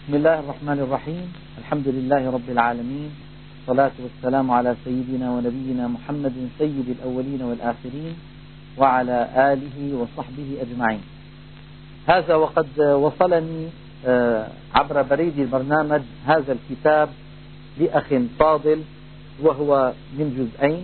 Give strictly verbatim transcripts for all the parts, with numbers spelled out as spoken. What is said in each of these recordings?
بسم الله الرحمن الرحيم. الحمد لله رب العالمين، والصلاة والسلام على سيدنا ونبينا محمد سيد الأولين والآخرين وعلى آله وصحبه أجمعين. هذا وقد وصلني عبر بريد البرنامج هذا الكتاب لأخ فاضل، وهو من جزئين،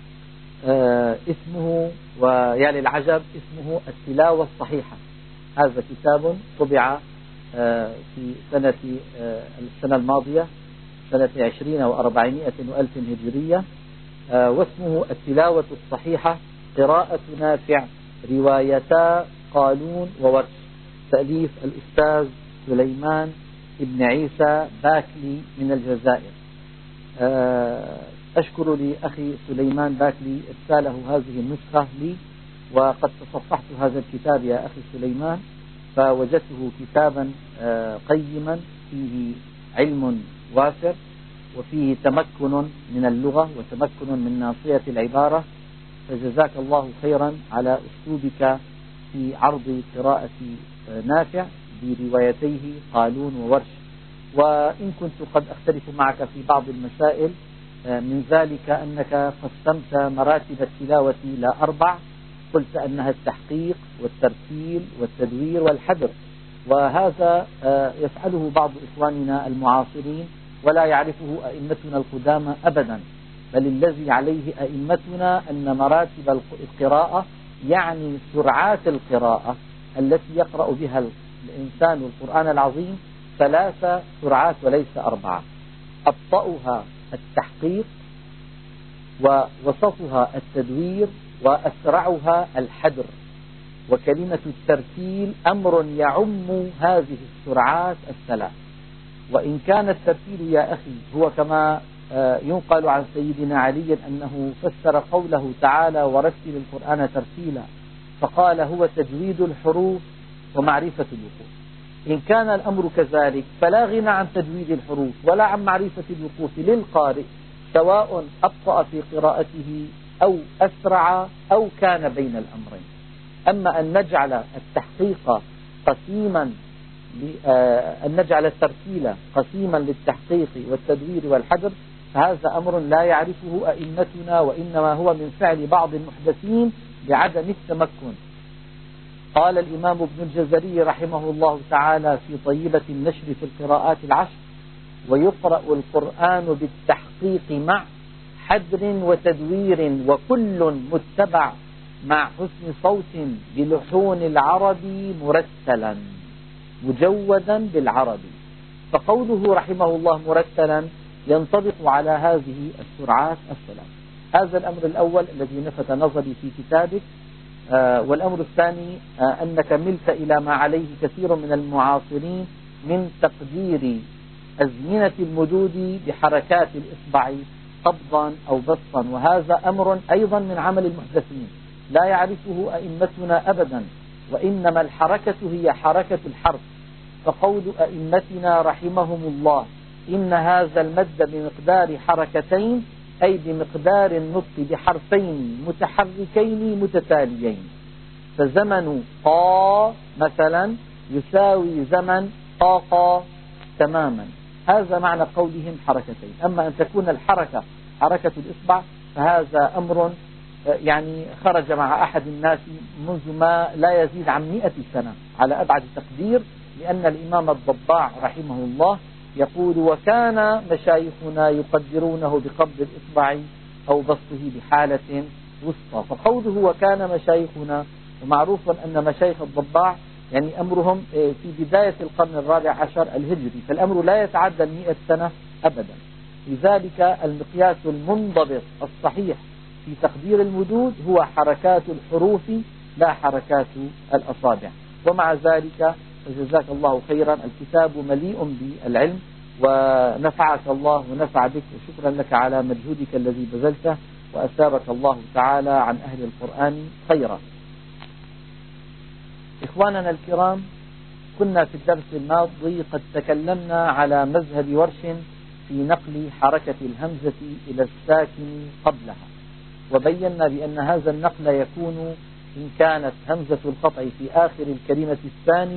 اسمه ويا للعجب اسمه التلاوة الصحيحة. هذا كتاب طبع في سنة السنة الماضية سنة عشرين وأربعمائة وألف هجرية، واسمه التلاوة الصحيحة، قراءة نافع، روايتا قالون وورش، تأليف الأستاذ سليمان ابن عيسى باكلي من الجزائر. أشكر لأخي سليمان باكلي إرساله هذه النسخة لي، وقد تصفحت هذا الكتاب يا أخي سليمان، فوجدته كتابا قيما فيه علم وافر، وفيه تمكن من اللغة وتمكن من ناصية العبارة، فجزاك الله خيرا على أسلوبك في عرض قراءة نافع بروايتيه قالون وورش. وإن كنت قد أختلف معك في بعض المسائل، من ذلك أنك قسمت مراتب التلاوة إلى أربع، قلت أنها التحقيق والترتيل والتدوير والحذر، وهذا يفعله بعض إخواننا المعاصرين ولا يعرفه أئمتنا القدامى أبدا، بل الذي عليه أئمتنا أن مراتب القراءة يعني سرعات القراءة التي يقرأ بها الإنسان القرآن العظيم ثلاث سرعات وليس أربعة. أبطأها التحقيق، ووسطها التدوير، وأسرعها الحذر. وكلمة الترتيل أمر يعم هذه السرعات الثلاث. وإن كان الترتيل يا أخي هو كما ينقل عن سيدنا علي أنه فسر قوله تعالى ورتل القرآن ترتيلا، فقال هو تجويد الحروف ومعرفة الوقوف. إن كان الأمر كذلك فلا غنى عن تجويد الحروف ولا عن معرفة الوقوف للقارئ، سواء أبطأ في قراءته أو أسرع أو كان بين الأمرين. أما أن نجعل التحقيق قسيما أن نجعل الترتيل قسيما للتحقيق والتدوير والحذر، فهذا أمر لا يعرفه أئمتنا، وإنما هو من فعل بعض المحدثين بعدم التمكن. قال الإمام ابن الجزري رحمه الله تعالى في طيبة النشر في القراءات العشر: ويقرأ القرآن بالتحقيق مع حذر وتدوير، وكل متبع مع حسن صوت بلحون العربي مرتلا مجودا بالعربي. فقوله رحمه الله مرتلا ينطبق على هذه السرعات الثلاث. هذا الأمر الأول الذي لفت نظري في كتابك. آه والأمر الثاني آه أنك ملت إلى ما عليه كثير من المعاصرين من تقدير أزمنة المدود بحركات الإصبع قبضا أو بسطا، وهذا أمر أيضا من عمل المحدثين لا يعرفه أئمتنا أبدا، وإنما الحركة هي حركة الحرف. فقول أئمتنا رحمهم الله إن هذا المد بمقدار حركتين، أي بمقدار النطق بحرفين متحركين متتاليين، فزمن قا مثلا يساوي زمن قاقا تماما. هذا معنى قولهم حركتين. أما أن تكون الحركة حركة الإصبع فهذا أمر يعني خرج مع أحد الناس منذ ما لا يزيد عن مئة سنة على أبعد تقدير، لأن الإمام الضباع رحمه الله يقول: وكان مشايخنا يقدرونه بقبض الإصبع أو بسطه بحالة وسطى. فقوله وكان مشايخنا، ومعروف أن مشايخ الضباع يعني أمرهم في بداية القرن الرابع عشر الهجري، فالأمر لا يتعدى المئة سنة أبدا. لذلك المقياس المنضبط الصحيح في تقدير المدود هو حركات الحروف لا حركات الأصابع. ومع ذلك فجزاك الله خيرا، الكتاب مليء بالعلم، ونفعك الله ونفع بك، وشكرا لك على مجهودك الذي بذلته، وأثابك الله تعالى عن أهل القرآن خيرا. إخواننا الكرام، كنا في الدرس الماضي قد تكلمنا على مذهب ورش في نقل حركة الهمزة إلى الساكن قبلها، وبينا بأن هذا النقل يكون إن كانت همزة القطع في آخر الكلمة الثانية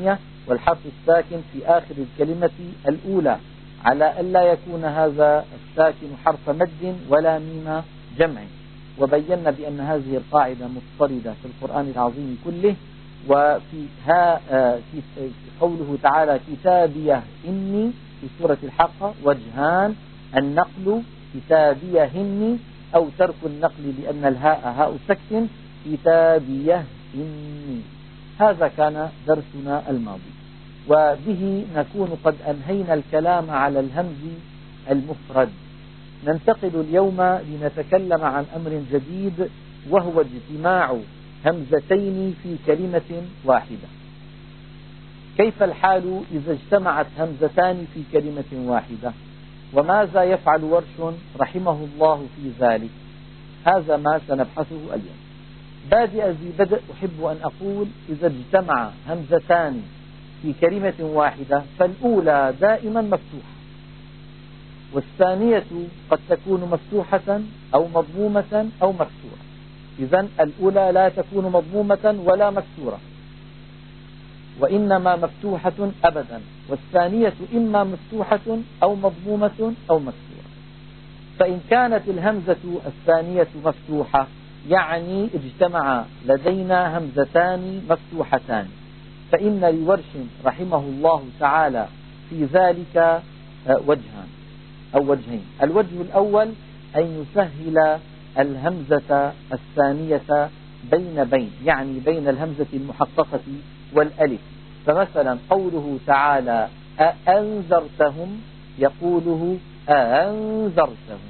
والحرف الساكن في آخر الكلمة الأولى، على ألا يكون هذا الساكن حرف مد ولا ميم جمع. وبينا بأن هذه القاعدة مضطردة في القرآن العظيم كله. وفي ها في قوله تعالى كتابيه إني في سورة الحاقة وجهان: النقل كتابيهن أو ترك النقل لأن الهاء هاء سكن كتابيه إني. هذا كان درسنا الماضي، وبه نكون قد أنهينا الكلام على الهمز المفرد. ننتقل اليوم لنتكلم عن أمر جديد، وهو اجتماع همزتين في كلمة واحدة. كيف الحال إذا اجتمعت همزتان في كلمة واحدة؟ وماذا يفعل ورش رحمه الله في ذلك؟ هذا ما سنبحثه اليوم. بادئ ذي بدء أحب أن أقول إذا اجتمع همزتان في كلمة واحدة فالأولى دائما مفتوحة، والثانية قد تكون مفتوحة أو مضمومة أو مكسورة. إذن الأولى لا تكون مضمومة ولا مكسورة، وإنما مفتوحة أبدا، والثانية إما مفتوحة أو مضمومة أو مكسورة. فإن كانت الهمزة الثانية مفتوحة يعني اجتمع لدينا همزتان مفتوحتان، فإن لورش رحمه الله تعالى في ذلك وجهان أو وجهين. الوجه الأول أن يسهل الهمزة الثانية بين بين، يعني بين الهمزة المحققة والألف. فمثلا قوله تعالى أأنذرتهم يقوله أأنذرتهم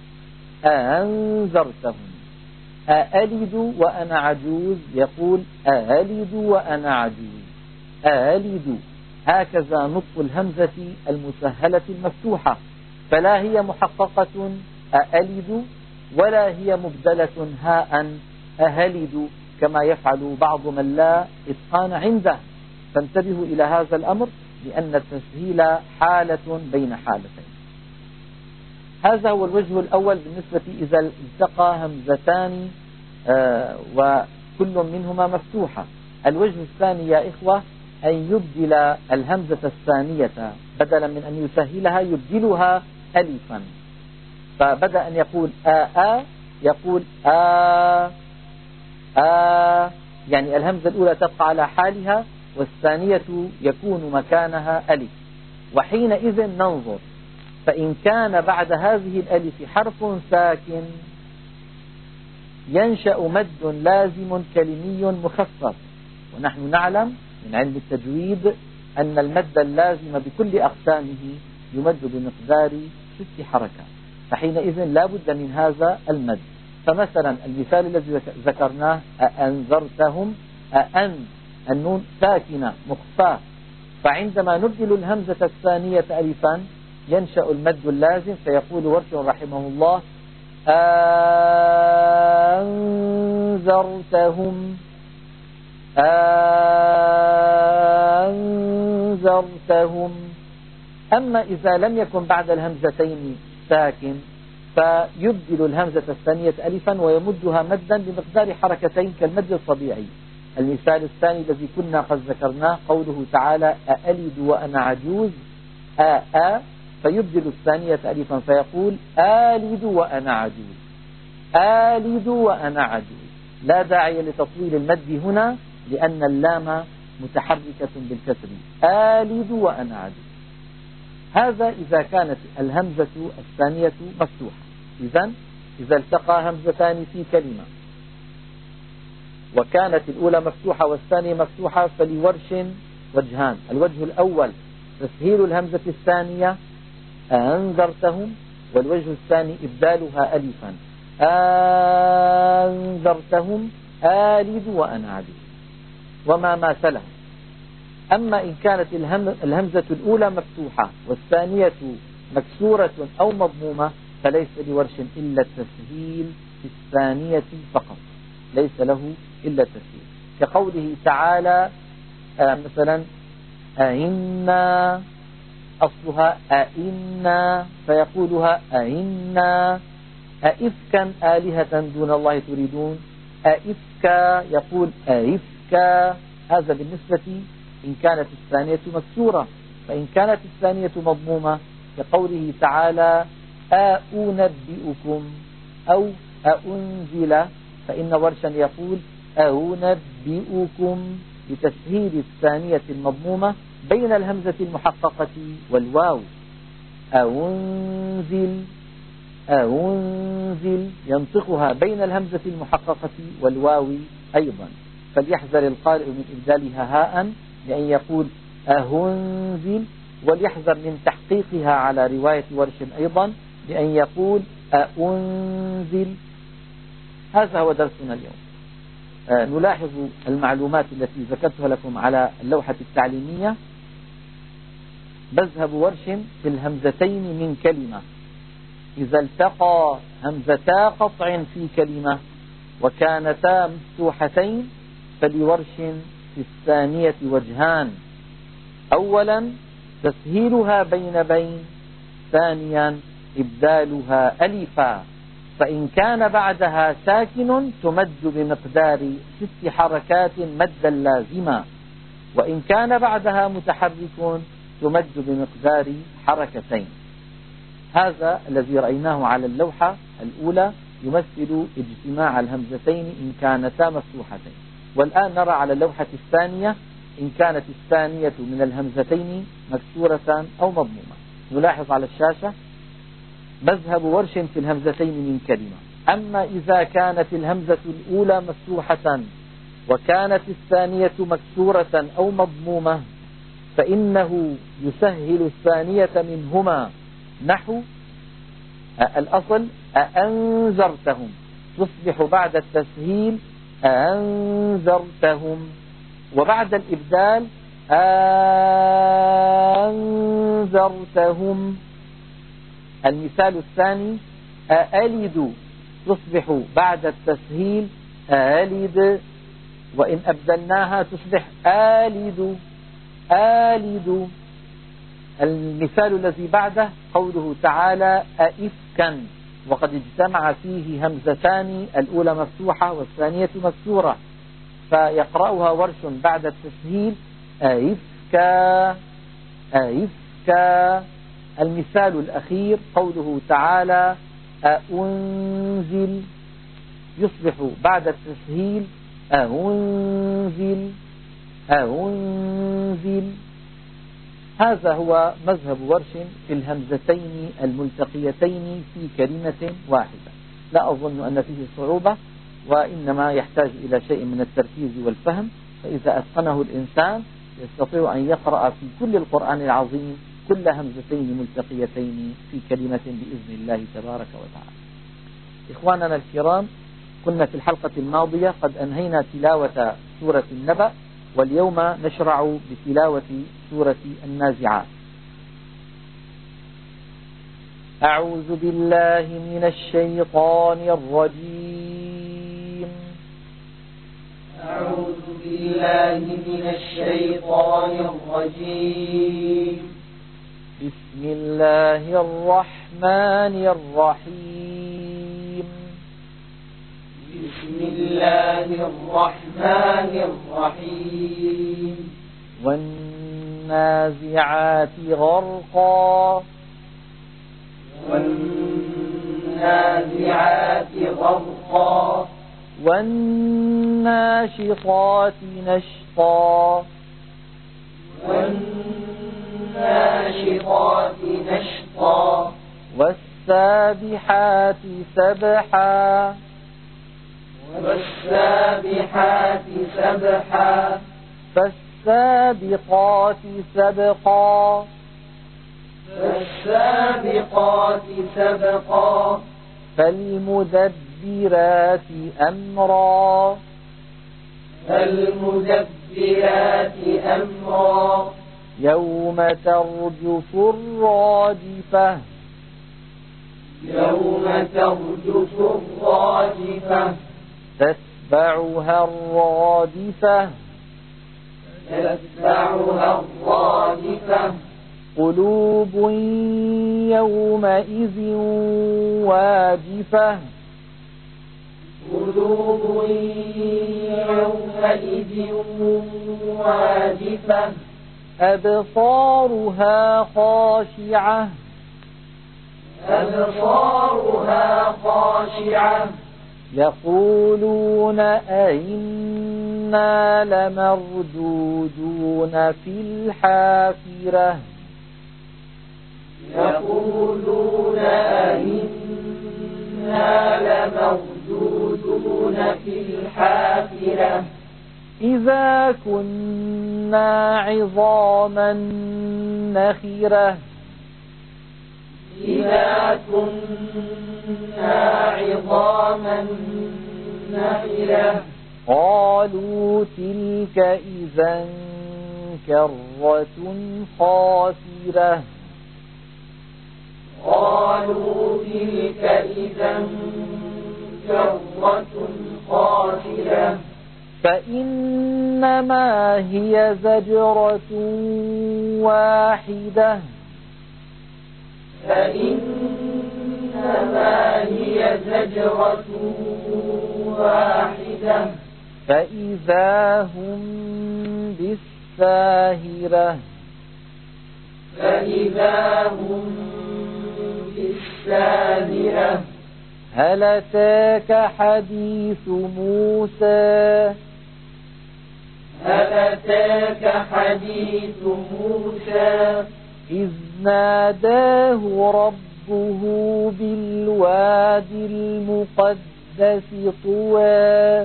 أأنذرتهم. أألد وأنا عجوز يقول أألد وأنا عجوز أألد. هكذا نطق الهمزة المسهلة المفتوحة، فلا هي محققة أألد ولا هي مبدلة هاء أهلد كما يفعل بعض من لا إتقان عنده. فانتبهوا إلى هذا الأمر، لأن التسهيل حالة بين حالتين. هذا هو الوجه الأول بالنسبة إذا التقى همزتان آه وكل منهما مفتوحة. الوجه الثاني يا إخوة أن يبدل الهمزة الثانية بدلا من أن يسهلها يبدلها ألفا، فبدأ أن يقول آآ يقول آ آ، يعني الهمزة الأولى تبقى على حالها والثانية يكون مكانها ألف. وحينئذ ننظر، فإن كان بعد هذه الألف حرف ساكن ينشأ مد لازم كلمي مخفف، ونحن نعلم من علم التجويد أن المد اللازم بكل أقسامه يمد بمقدار ست حركات، فحينئذ لا بد من هذا المد. فمثلا المثال الذي ذكرناه أأنذرتهم، أأن النون ساكنة مخفاة، فعندما نبدل الهمزة الثانية ألفا ينشأ المد اللازم، فيقول ورش رحمه الله أنذرتهم أنذرتهم. أما إذا لم يكن بعد الهمزتين ساكن فيبدل الهمزة الثانية ألفا ويمدها مدا بمقدار حركتين كالمد الطبيعي. المثال الثاني الذي كنا قد ذكرناه قوله تعالى أألد وأنا عجوز آآ، فيبدل الثانية ألفا فيقول آلد وأنا عجوز آلد وأنا عجوز. لا داعي لتطويل المد هنا لأن اللام متحركة بالكسر، آلد وأنا عجوز. هذا إذا كانت الهمزة الثانية مفتوحة. إذن إذا التقى همزتان في كلمة وكانت الأولى مفتوحة والثانية مفتوحة فلورش وجهان. الوجه الأول تسهيل الهمزة الثانية أنذرتهم، والوجه الثاني إبدالها ألفا أنذرتهم آلد وأنا عجوز وما ماثله. أما إن كانت الهمزة الأولى مفتوحة والثانية مكسورة أو مضمومة فليس لورش إلا التسهيل في الثانية فقط، ليس له إلا التسهيل، كقوله تعالى آه مثلا أئنا، أصلها أئنا فيقولها أئنا. أئفكا آلهة دون الله تريدون، أئفكا يقول أئفكا. هذا بالنسبة إن كانت الثانية مكسورة. فإن كانت الثانية مضمومة كقوله تعالى أأنبئكم أو أأنزل، فإن ورشا يقول أأنبئكم بتسهيل الثانية المضمومة بين الهمزة المحققة والواو. أأنزل أأنزل ينطقها بين الهمزة المحققة والواو أيضا. فليحذر القارئ من إبدالها هاء لأن يقول أهنزل، وليحذر من تحقيقها على رواية ورش أيضا لأن يقول أأنزل. هذا هو درسنا اليوم. آه نلاحظ المعلومات التي ذكرتها لكم على اللوحة التعليمية. مذهب ورش في الهمزتين من كلمة: إذا التقى همزتا قطع في كلمة وكانتا مفتوحتين فلورش في الثانية وجهان: أولا تسهيلها بين بين، ثانيا إبدالها ألفا، فإن كان بعدها ساكن تمد بمقدار ست حركات مدا لازما، وإن كان بعدها متحرك تمد بمقدار حركتين. هذا الذي رأيناه على اللوحة الأولى يمثل اجتماع الهمزتين إن كانتا مفتوحتين. والآن نرى على اللوحة الثانية إن كانت الثانية من الهمزتين مكسورة أو مضمومة. نلاحظ على الشاشة مذهب ورش في الهمزتين من كلمة: أما إذا كانت الهمزة الأولى مفتوحة وكانت الثانية مكسورة أو مضمومة فإنه يسهل الثانية منهما، نحو الأصل أأنذرتهم، تصبح بعد التسهيل أأنذرتهم، وبعد الإبدال أأنذرتهم. المثال الثاني أألد، تصبح بعد التسهيل أألد، وإن أبدلناها تصبح آلد آلد. المثال الذي بعده قوله تعالى أئفكا، وقد اجتمع فيه همزتان، الأولى مفتوحة والثانية مكسورة، فيقرأها ورش بعد التسهيل أئفكا أئفكا. المثال الأخير قوله تعالى أأنزل، يصبح بعد التسهيل أأنزل أأنزل. هذا هو مذهب ورش في الهمزتين الملتقيتين في كلمة واحدة. لا أظن أن فيه صعوبة، وإنما يحتاج إلى شيء من التركيز والفهم، فإذا أتقنه الإنسان يستطيع أن يقرأ في كل القرآن العظيم كل همزتين ملتقيتين في كلمة بإذن الله تبارك وتعالى. إخواننا الكرام، كنا في الحلقة الماضية قد أنهينا تلاوة سورة النبأ، واليوم نشرع بتلاوة سورة النازعات. أعوذ بالله من الشيطان الرجيم. أعوذ بالله من الشيطان الرجيم. بسم الله الرحمن الرحيم. بسم الله الرحمن الرحيم. والنازعات غرقا. والنازعات غرقا. والناشطات نشطا. والناشطات نشطا. والسابحات سبحا. والسابحات سبحا. فالسابقات سبقا. فالسابقات سبقا. فالمدبرات أمرا. فالمدبرات أمرا. يوم ترجف الراجفة. يوم ترجف الراجفة. تتبعها الرادفة. تتبعها الرادفة. قلوب يومئذ واجفة. قلوب يومئذ واجفة أبصارها خاشعة أبصارها خاشعة يقولون أئنا لمردودون في الحافرة يقولون أئنا لمردودون في الحافرة إذا كنا عظاما نخرة إذا كنا عظاما نخرة قالوا تلك إذا كرة خاسرة قالوا تلك إذا كرة خاسرة فإنما هي زجرة واحدة فإنما هي زجرة واحدة فإذا هم بالساهرة فإذا هم بالساهرة هل أتاك حديث موسى هل أتاك حديث موسى إذ ناداه ربه بالوادي المقدس طوى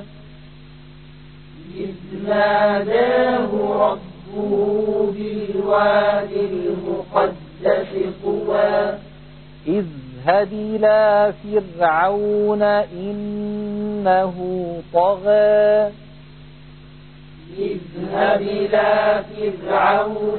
إذ ناداه ربه بالوادي المقدس طوى اذهب إلى فرعون إنه طغى اذهب إلى فرعون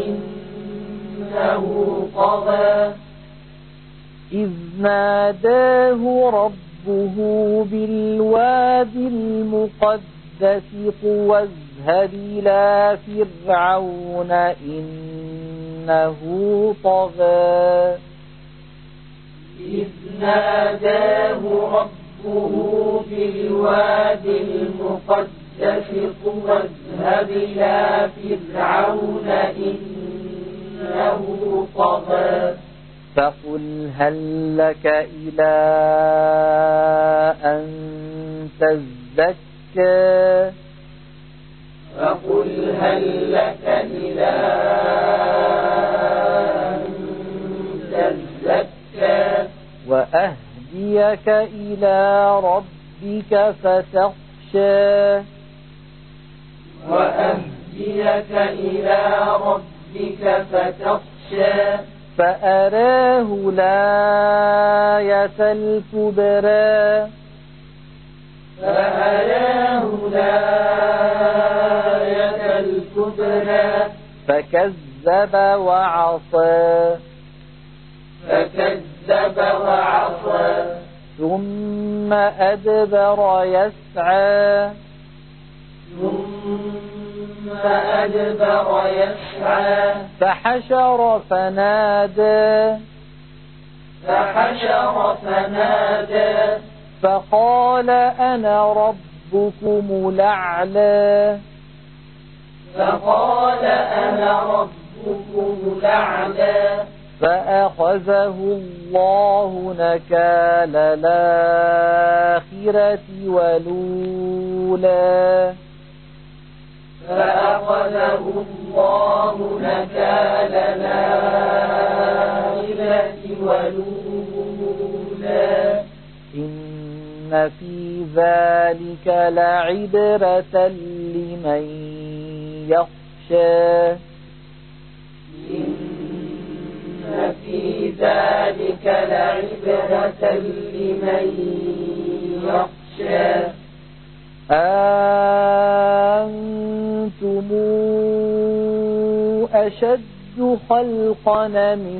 إنه طغى إذ ناداه ربه بالوادي المقدس طوى اذهب إلى فرعون إنه طغى إذ ناداه ربه بالوادي المقدس طوى اذهب إلى فرعون إنه طغى فقل هل لك إلى أن تزكى فقل هل لك إلى أن تزكى وأهديك إلى ربك فتخشى وأهديك إلى ربك فتخشى فأراه الآية الكبرى فأراه الآية الكبرى فكذب وعصى فكذب وعصى ثم أدبر يسعى ثم أدبر يسعى فحشر فنادى فحشر فنادى فقال أنا ربكم الأعلى فقال أنا ربكم الأعلى فأخذه الله نكال الآخرة والأولى فأخذه الله نكال الآخرة والأولى إن في ذلك لعبرة لمن يخشى إن في ذلك لعبرة لمن يخشى أنتم أشد خلقا من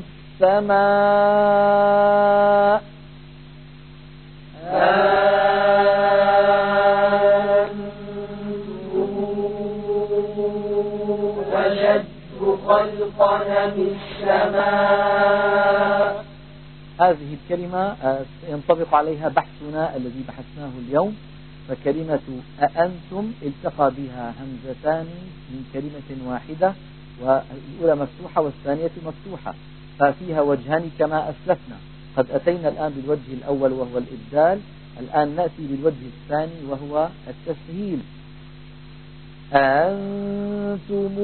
السماء أنتم أشد خلقا من السماء هذه الكلمة ينطبق عليها بحثنا الذي بحثناه اليوم. فكلمة أأنتم التقى بها همزتان من كلمة واحدة، والأولى مفتوحة والثانية مفتوحة، ففيها وجهان كما أسلفنا. قد أتينا الآن بالوجه الأول وهو الإبدال، الآن نأتي بالوجه الثاني وهو التسهيل. أأنتم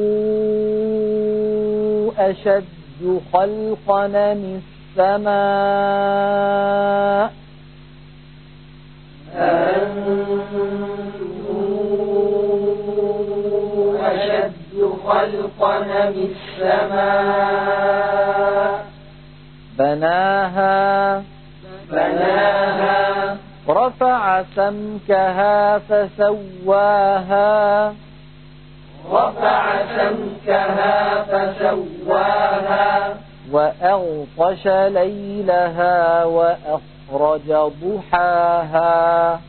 أشد خلقا من السماء أأنتم أشد خلقا من السماء بناها بناها رفع سمكها فسواها رفع سمكها فسواها وأغطش ليلها وأخرج ضحاها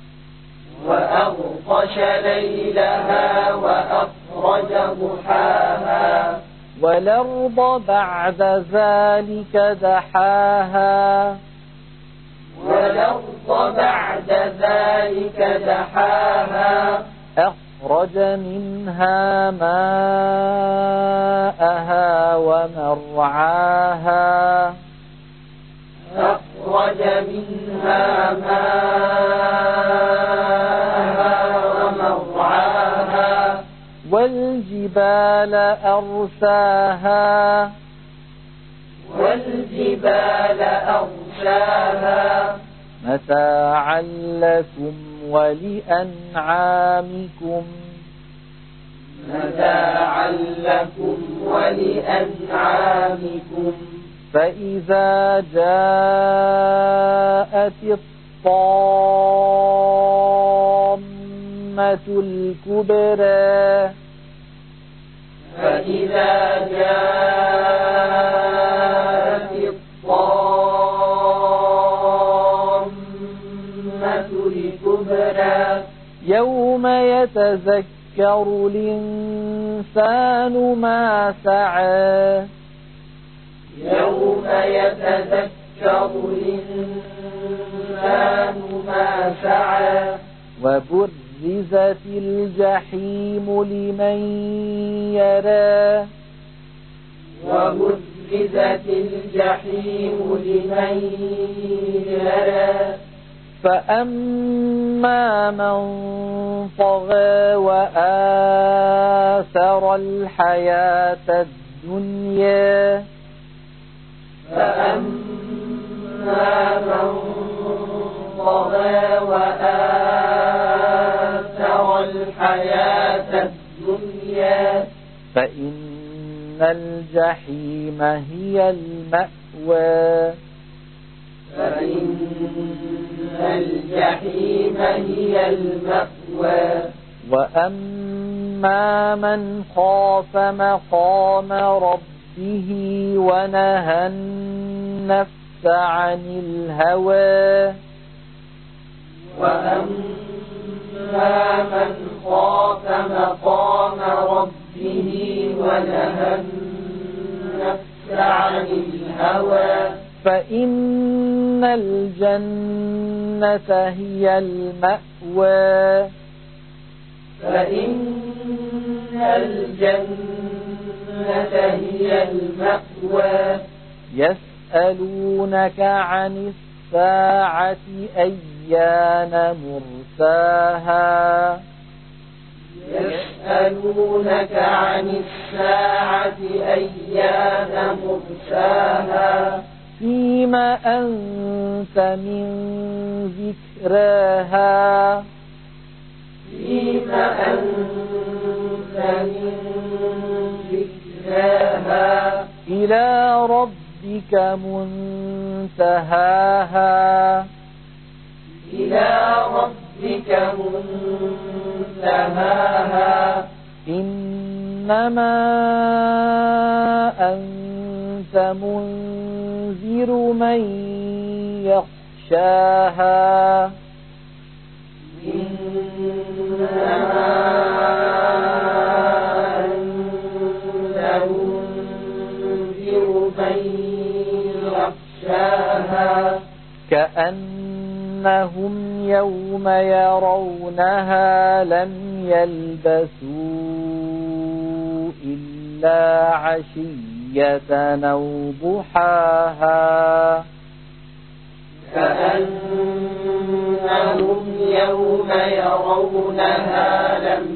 وأغطش ليلها وأخرج ضحاها والأرض بعد ذلك دحاها والأرض بعد ذلك دحاها أخرج منها ماءها ومرعاها أخرج منها ماءها ومرعاها والجبال أرساها والجبال أرساها متاعا لكم ولأنعامكم متاعا لكم ولأنعامكم فإذا جاءت الطامة الكبرى فإذا جاءت الطامة الكبرى يوم يتذكر الإنسان ما سعى يوم يتذكر الإنسان ما سعى وبرزت الجحيم لمن يرى وبرزت الجحيم لمن يرى فأما من طغى وآثر الحياة الدنيا فأما من طغى وآثر الحياة الدنيا فإن الجحيم هي المأوى فإن الجحيم هي المأوى وأما من خاف مقام ربه ونهى النفس عن الهوى وأما من خاف مقام ربه ونهى النفس عن الهوى فإن الجنة هي المأوى فإن الجنة هي المأوى يسألونك عن الساعة أيان مرساها يسألونك عن الساعة أيان مرساها فيما أنت من ذكراها فيما أنت من ذكراها إلى ربك منتهاها إلى ربك منتهاها إنما أنت منذر من يخشاها إنما أنت منذر من يخشاها ضحاها كأنهم يوم يرونها لم يلبثوا إلا عشية أو ضحاها كأنهم يوم يرونها لم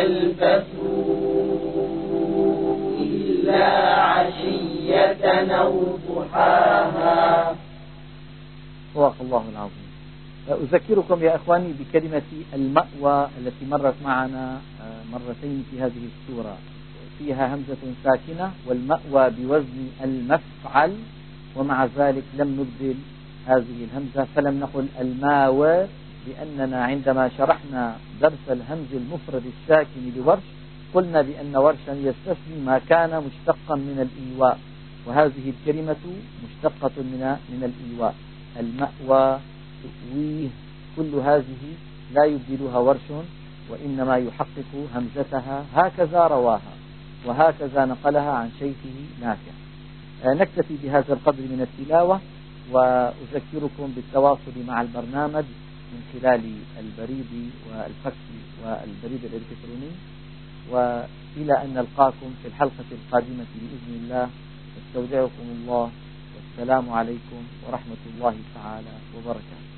يلبثوا إلا عشية أو ضحاها. صدق الله العظيم. أذكركم يا إخواني بكلمة المأوى التي مرت معنا مرتين في هذه السورة، فيها همزة ساكنة والمأوى بوزن المفعل، ومع ذلك لم نبدل هذه الهمزة فلم نقل الماوى، لأننا عندما شرحنا درس الهمز المفرد الساكن لورش قلنا بأن ورشا يستثني ما كان مشتقا من الإيواء، وهذه الكلمة مشتقة من من الإيواء. المأوى، تؤويه، كل هذه لا يبدلها ورش، وإنما يحقق همزتها. هكذا رواها وهكذا نقلها عن شيخه نافع. نكتفي بهذا القدر من التلاوة، وأذكركم بالتواصل مع البرنامج من خلال البريد والفكس والبريد الإلكتروني، وإلى أن نلقاكم في الحلقة القادمة بإذن الله. استودعكم الله، والسلام عليكم ورحمة الله تعالى وبركاته.